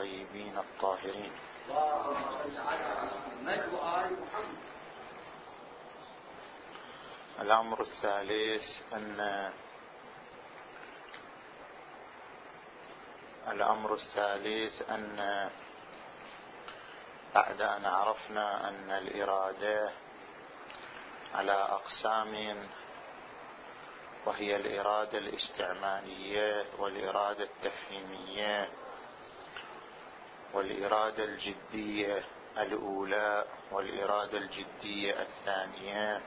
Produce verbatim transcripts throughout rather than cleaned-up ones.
الطيبين الطاهرين. الأمر الثالث أن الأمر الثالث أن بعد أن عرفنا أن الإرادة على أقسام، وهي الإرادة الاستعمالية والإرادة التفهيمية والإرادة الجدية الأولى والإرادة الجدية الثانية،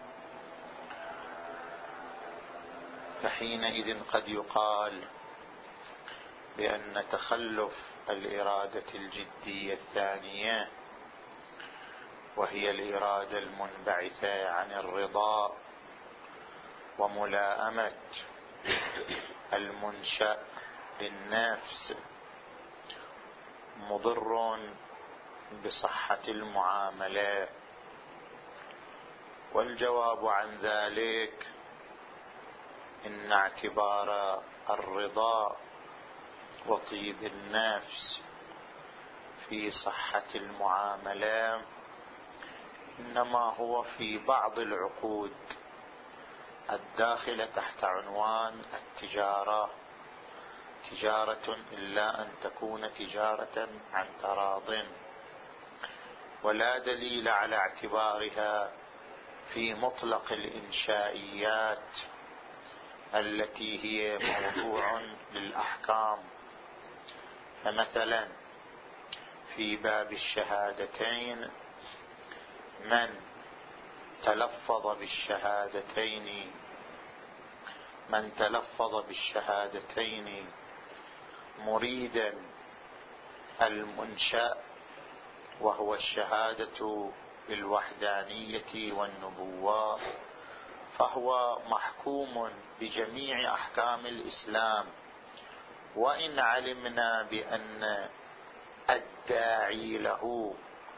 فحينئذ قد يقال بأن تخلف الإرادة الجدية الثانية، وهي الإرادة المنبعثة عن الرضا وملائمة المنشأ للنفس، مضر بصحة المعاملة. والجواب عن ذلك إن اعتبار الرضا وطيب النفس في صحة المعاملة إنما هو في بعض العقود الداخلة تحت عنوان التجارة، تجارة إلا أن تكون تجارة عن تراض، ولا دليل على اعتبارها في مطلق الإنشائيات التي هي موضوع للأحكام. فمثلا في باب الشهادتين من تلفظ بالشهادتين من تلفظ بالشهادتين مريدا المنشأ وهو الشهادة بالوحدانية والنبوة، فهو محكوم بجميع أحكام الإسلام، وإن علمنا بأن الداعي له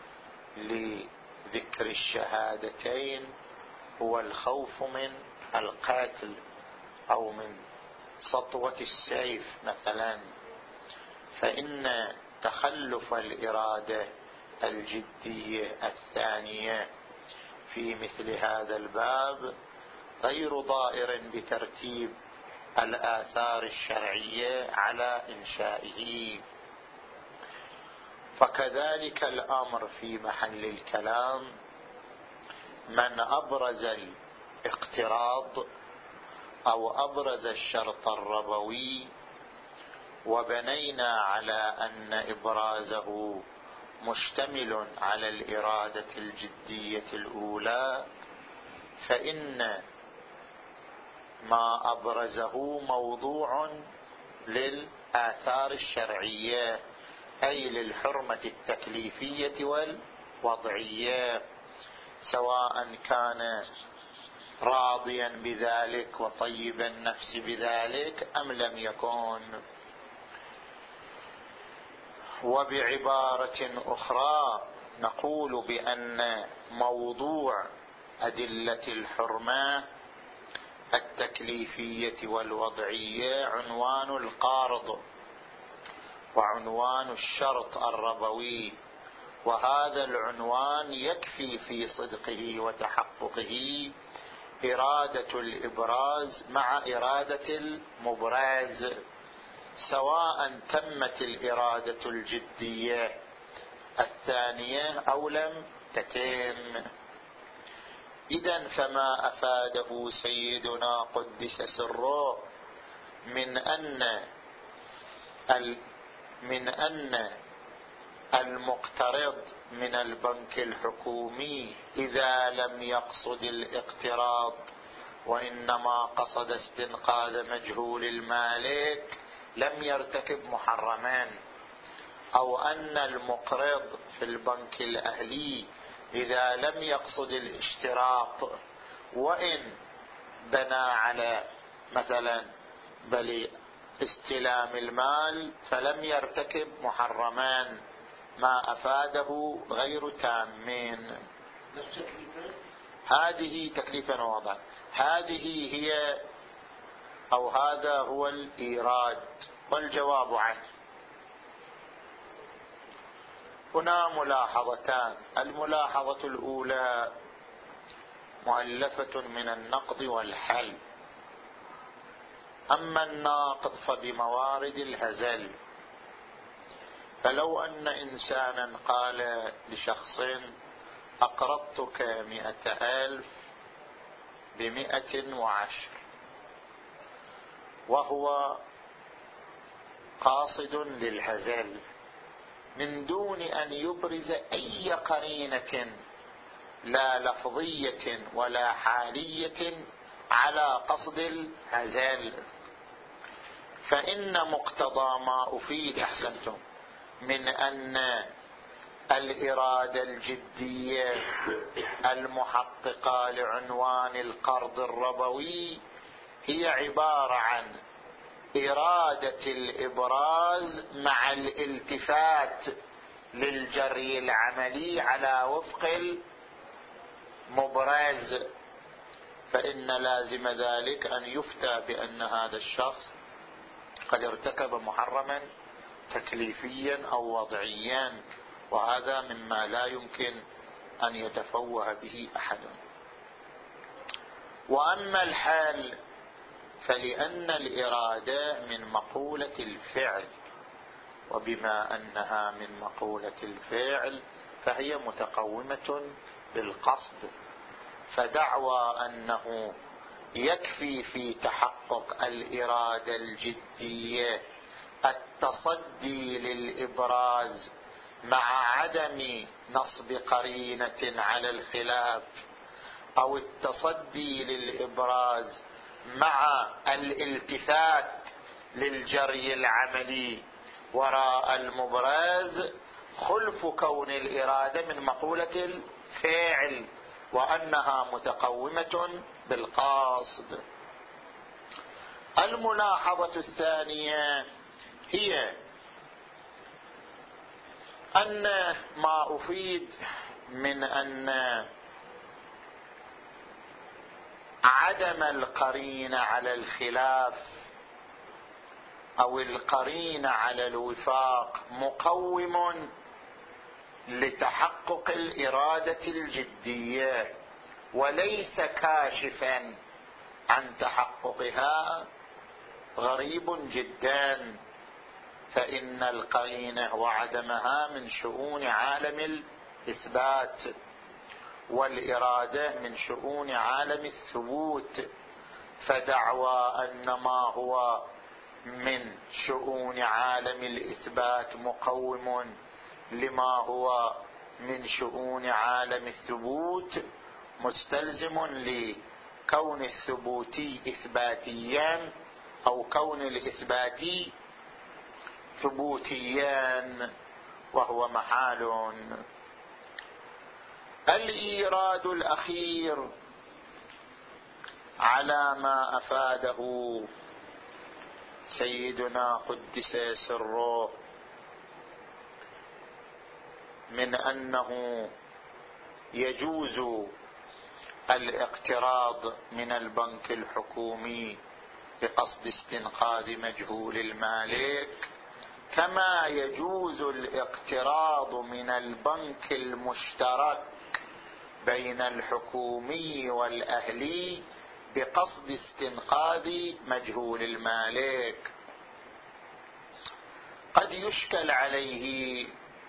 لذكر الشهادتين هو الخوف من القتل أو من سطوة السيف مثلا، فإن تخلف الإرادة الجدية الثانية في مثل هذا الباب غير ضائر بترتيب الآثار الشرعية على إنشائه. فكذلك الأمر في محل الكلام، من أبرز الاقتراض أو أبرز الشرط الربوي وبنينا على أن إبرازه مشتمل على الإرادة الجدية الأولى، فإن ما أبرزه موضوع للآثار الشرعية، أي للحرمة التكليفية والوضعية، سواء كان راضيا بذلك وطيب النفس بذلك أم لم يكن. وبعبارة أخرى نقول بأن موضوع أدلة الحرمة التكليفية والوضعية عنوان القارض وعنوان الشرط الربوي، وهذا العنوان يكفي في صدقه وتحققه إرادة الإبراز مع إرادة المبراز، سواء تمت الإرادة الجدية الثانية أو لم تتم. إذن فما أفاده سيدنا قدس سره من أن من أن المقترض من البنك الحكومي إذا لم يقصد الاقتراض وإنما قصد استنقاذ مجهول المالك لم يرتكب محرمان، أو أن المقرض في البنك الأهلي إذا لم يقصد الاشتراط وإن بنى على مثلا بل استلام المال فلم يرتكب محرمان، ما أفاده غير تامين. هذه تكليفا واضحا، هذه هي أو هذا هو الإيراد والجواب عنه. هنا ملاحظتان. الملاحظة الأولى مؤلفة من النقد والحل. أما الناقد فبموارد الهزل، فلو أن إنسانا قال لشخص أقرضتك مئة ألف بمئة وعشر، وهو قاصد للهزل من دون أن يبرز أي قرينة لا لفظية ولا حالية على قصد الهزل، فإن مقتضى ما أفيد أحسنتم من أن الإرادة الجدية المحققة لعنوان القرض الربوي هي عبارة عن إرادة الإبراز مع الالتفات للجري العملي على وفق المبرز، فإن لازم ذلك أن يفتى بأن هذا الشخص قد ارتكب محرما تكليفيا أو وضعيا، وهذا مما لا يمكن أن يتفوه به أحد. وأما الحال فلأن الإرادة من مقولة الفعل، وبما أنها من مقولة الفعل فهي متقومة بالقصد، فدعوى أنه يكفي في تحقق الإرادة الجدية التصدي للإبراز مع عدم نصب قرينة على الخلاف، أو التصدي للإبراز مع الالتفات للجري العملي وراء المبرز، خلف كون الإرادة من مقولة الفعل وأنها متقومة بالقاصد. الملاحظة الثانية هي أن ما أفيد من أن عدم القرينة على الخلاف أو القرينة على الوفاق مقوم لتحقق الإرادة الجدية وليس كاشفا عن تحققها غريب جدا، فإن القرينة وعدمها من شؤون عالم الإثبات، والإرادة من شؤون عالم الثبوت، فدعوى أن ما هو من شؤون عالم الإثبات مقوم لما هو من شؤون عالم الثبوت مستلزم لكون الثبوتي إثباتيا أو كون الإثباتي ثبوتيا، وهو محال. الإيراد الأخير على ما أفاده سيدنا قدس سره من أنه يجوز الاقتراض من البنك الحكومي بقصد استنقاذ مجهول المالك، كما يجوز الاقتراض من البنك المشترك بين الحكومي والأهلي بقصد استنقاذ مجهول المالك. قد يشكل عليه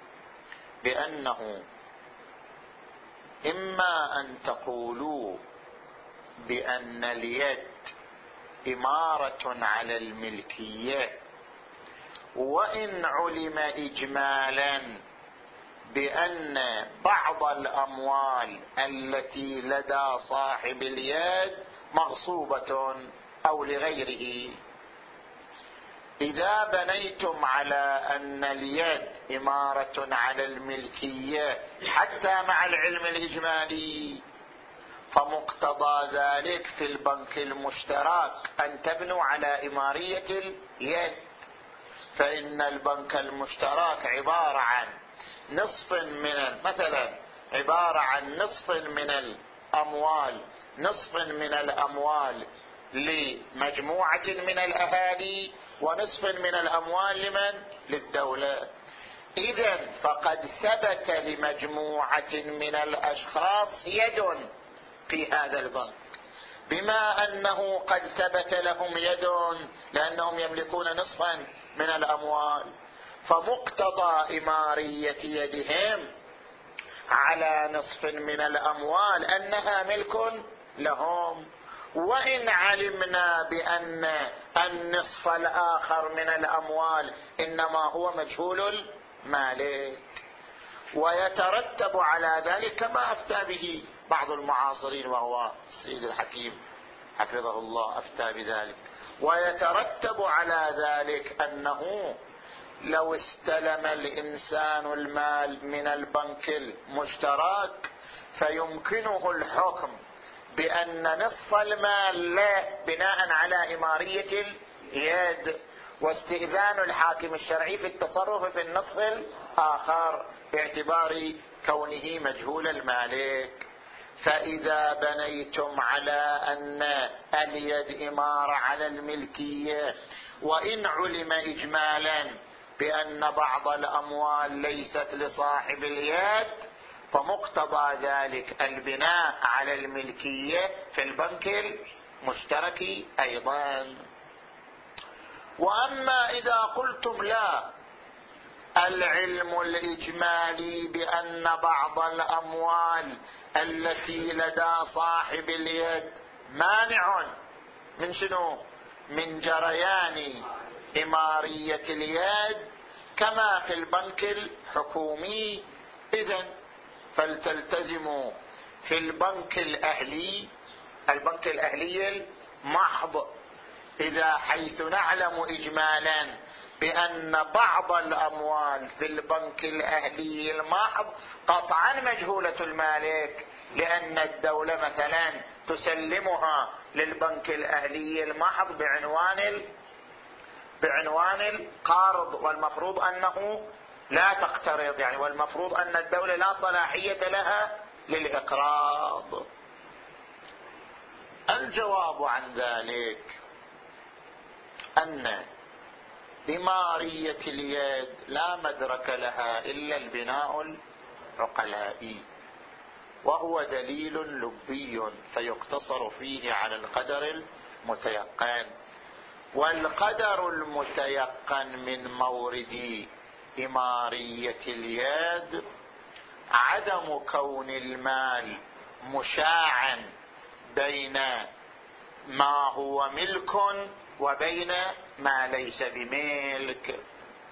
بأنه إما أن تقولوا بأن اليد إمارة على الملكية، وإن علم إجمالا بأن بعض الأموال التي لدى صاحب اليد مغصوبة أو لغيره، إذا بنيتم على أن اليد إمارة على الملكية حتى مع العلم الإجمالي، فمقتضى ذلك في البنك المشترك أن تبنوا على إمارية اليد، فإن البنك المشترك عبارة عن نصف من مثلا عبارة عن نصف من الأموال نصف من الأموال لمجموعة من الأهالي ونصف من الأموال لمن؟ للدولة. إذن فقد ثبت لمجموعة من الأشخاص يد في هذا البنك، بما أنه قد ثبت لهم يد لأنهم يملكون نصفا من الأموال، فمقتضى إمارية يدهم على نصف من الأموال أنها ملك لهم. وإن علمنا بأن النصف الآخر من الأموال إنما هو مجهول المالك، ويترتب على ذلك كما أفتى به بعض المعاصرين وهو السيد الحكيم حفظه الله أفتى بذلك، ويترتب على ذلك أنه لو استلم الإنسان المال من البنك المشترك فيمكنه الحكم بأن نصف المال له بناء على إمارية اليد، واستئذان الحاكم الشرعي في التصرف في النصف الآخر باعتبار كونه مجهول المالك. فإذا بنيتم على أن اليد إمارة على الملكية، وإن علم إجمالا بأن بعض الأموال ليست لصاحب اليد، فمقتضى ذلك البناء على الملكية في البنك المشترك أيضا. وأما إذا قلتم لا، العلم الإجمالي بأن بعض الأموال التي لدى صاحب اليد مانع من شنو؟ من جريان إمارية اليد كما في البنك الحكومي. إذن فلتلتزموا في البنك الأهلي، البنك الأهلي المحض، إذا حيث نعلم إجمالا بأن بعض الأموال في البنك الأهلي المحض قطعا مجهولة المالك، لأن الدولة مثلا تسلمها للبنك الأهلي المحض بعنوان ال... بعنوان القرض، والمفروض أنه لا تقترض يعني، والمفروض أن الدولة لا صلاحية لها للإقراض. الجواب عن ذلك أن إمارية اليد لا مدرك لها إلا البناء العقلائي، وهو دليل لبي فيقتصر فيه على القدر المتيقن. والقدر المتيقن من مورد إمارية اليد عدم كون المال مشاعا بين ما هو ملك وبين ما ليس بملك.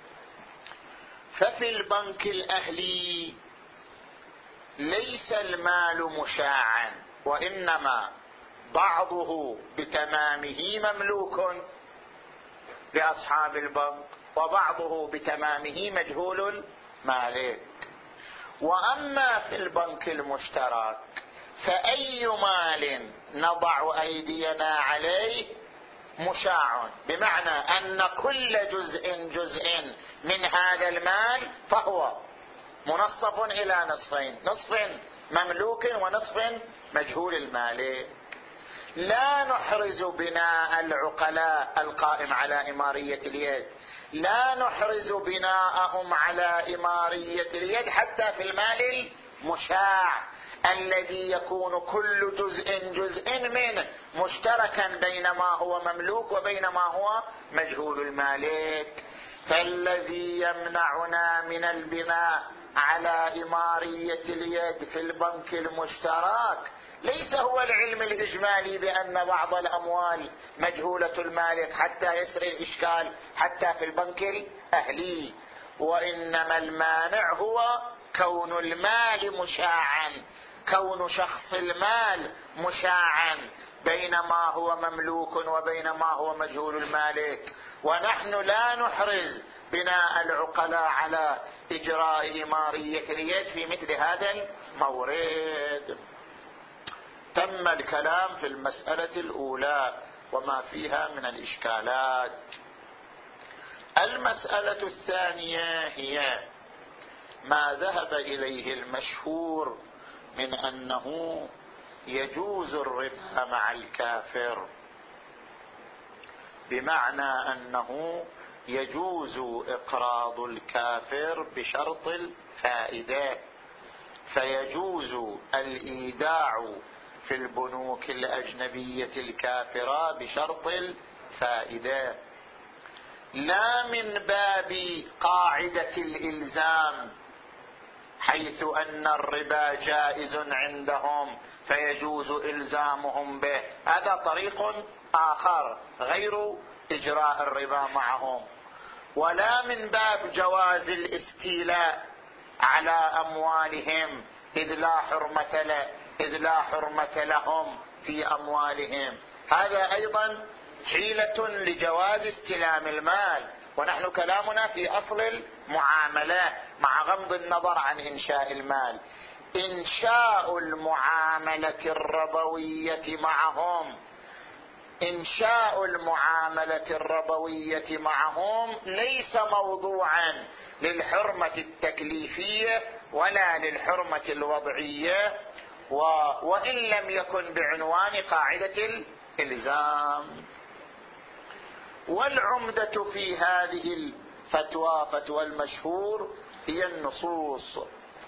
ففي البنك الأهلي ليس المال مشاعا، وإنما بعضه بتمامه مملوك لأصحاب البنك، وبعضه بتمامه مجهول المالك. وأما في البنك المشترك فأي مال نضع أيدينا عليه مشاع، بمعنى أن كل جزء جزء من هذا المال فهو منصف إلى نصفين، نصف مملوك ونصف مجهول المالك. لا نحرز بناء العقلاء القائم على إمارية اليد، لا نحرز بناءهم على إمارية اليد حتى في المال المشاع الذي يكون كل جزء جزء منه مشتركا بين ما هو مملوك وبين ما هو مجهول المالك. فالذي يمنعنا من البناء على إمارية اليد في البنك المشترك ليس هو العلم الإجمالي بأن بعض الأموال مجهولة المالك حتى يسري الإشكال حتى في البنك الأهلي، وإنما المانع هو كون المال مشاعا، كون شخص المال مشاعا بين ما هو مملوك وبين ما هو مجهول المالك. ونحن لا نحرز بناء العقلاء على إجراء إمارية اليد في مثل هذا المورد. تم الكلام في المسألة الأولى وما فيها من الإشكالات. المسألة الثانية هي ما ذهب إليه المشهور من أنه يجوز الربا مع الكافر، بمعنى أنه يجوز إقراض الكافر بشرط الفائدة، فيجوز الإيداع في البنوك الأجنبية الكافرة بشرط الفائدة، لا من باب قاعدة الإلزام حيث أن الربا جائز عندهم فيجوز إلزامهم به، هذا طريق آخر غير إجراء الربا معهم، ولا من باب جواز الاستيلاء على أموالهم إذ لا حرمة له إذ لا حرمة لهم في أموالهم، هذا أيضا حيلة لجواز استلام المال، ونحن كلامنا في أصل المعاملة مع غض النظر عن إنشاء المال. إنشاء المعاملة الربوية معهم إنشاء المعاملة الربوية معهم ليس موضوعا للحرمة التكليفية ولا للحرمة الوضعية، و... وإن لم يكن بعنوان قاعدة الإلزام. والعمدة في هذه الفتوى فتوى المشهور هي النصوص.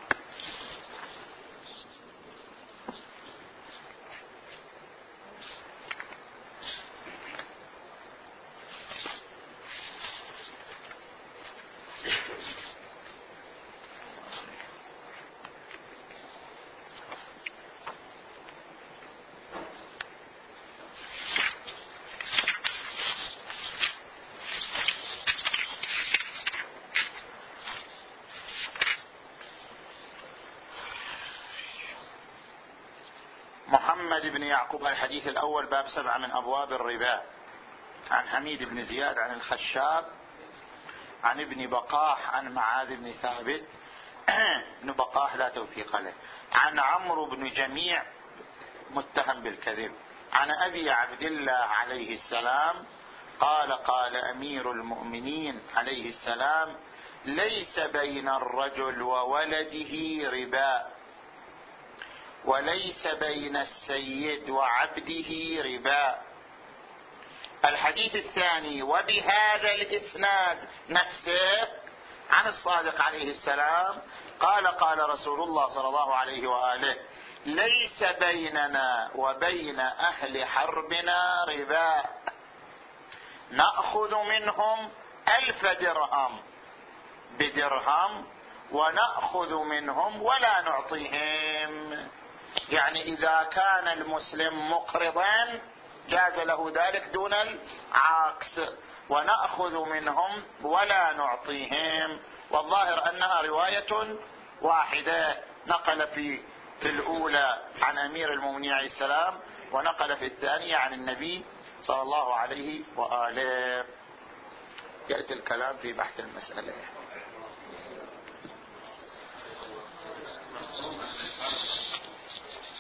محمد بن يعقوب، الحديث الأول، باب سبعة من أبواب الربا. عن حميد بن زياد عن الخشاب عن ابن بقاح عن معاذ بن ثابت ابن بقاح لا توثيق له، عن عمرو بن جميع متهم بالكذب، عن أبي عبد الله عليه السلام قال قال أمير المؤمنين عليه السلام: ليس بين الرجل وولده ربا، وليس بين السيد وعبده ربا. الحديث الثاني: وبهذا الإسناد نفسه عن الصادق عليه السلام قال قال رسول الله صلى الله عليه وآله: ليس بيننا وبين أهل حربنا ربا، نأخذ منهم ألف درهم بدرهم ونأخذ منهم ولا نعطيهم. يعني إذا كان المسلم مقرضا جاز له ذلك دون العكس، ونأخذ منهم ولا نعطيهم. والظاهر أنها رواية واحدة، نقل في الأولى عن أمير المؤمنين عليه السلام، ونقل في الثانية عن النبي صلى الله عليه وآله. يأتي الكلام في بحث المسألة.